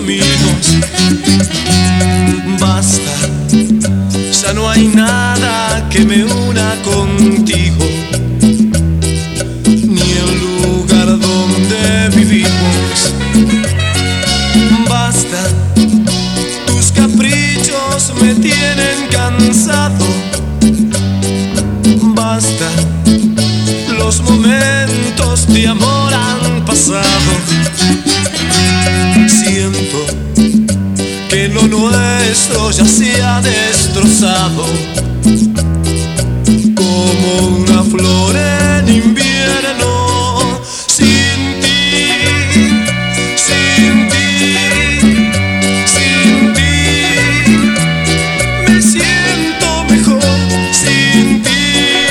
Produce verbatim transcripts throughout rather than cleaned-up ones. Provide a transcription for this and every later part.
caminos. Basta, ya no hay nada que me una contigo, ni el lugar donde vivimos. Basta, tus caprichos me tienen cansado. Basta, los momentos de amor han pasado. Siento que lo nuestro ya se ha destrozado, como una flor en invierno. Sin ti, sin ti, sin ti, me siento mejor. Sin ti,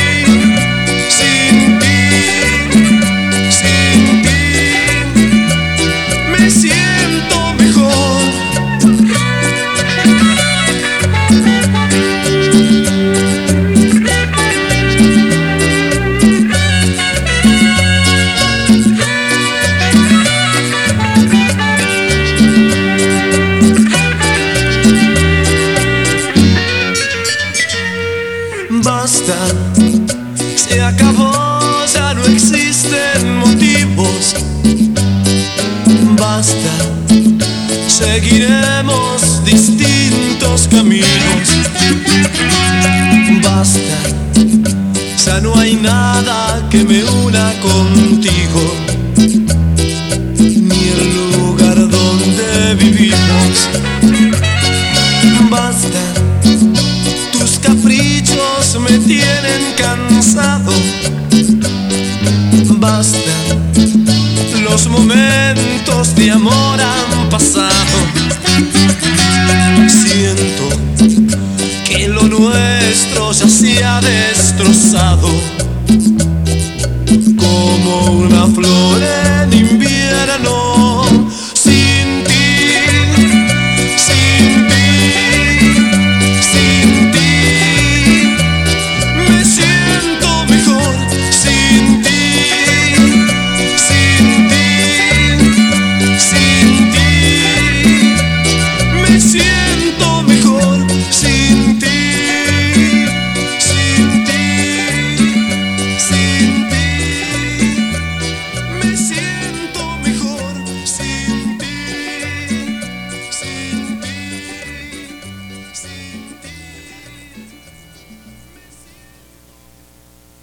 sin ti, sin ti, me siento mejor. Basta, se acabó, ya no existen motivos. Basta, seguiremos distintos caminos. Basta, ya no hay nada que me una contigo, ni el lugar donde vivimos. Basta, tus caprichos me tienen cansado. Basta, los momentos de amor han pasado. Siento que lo nuestro ya se ha destrozado, como una flor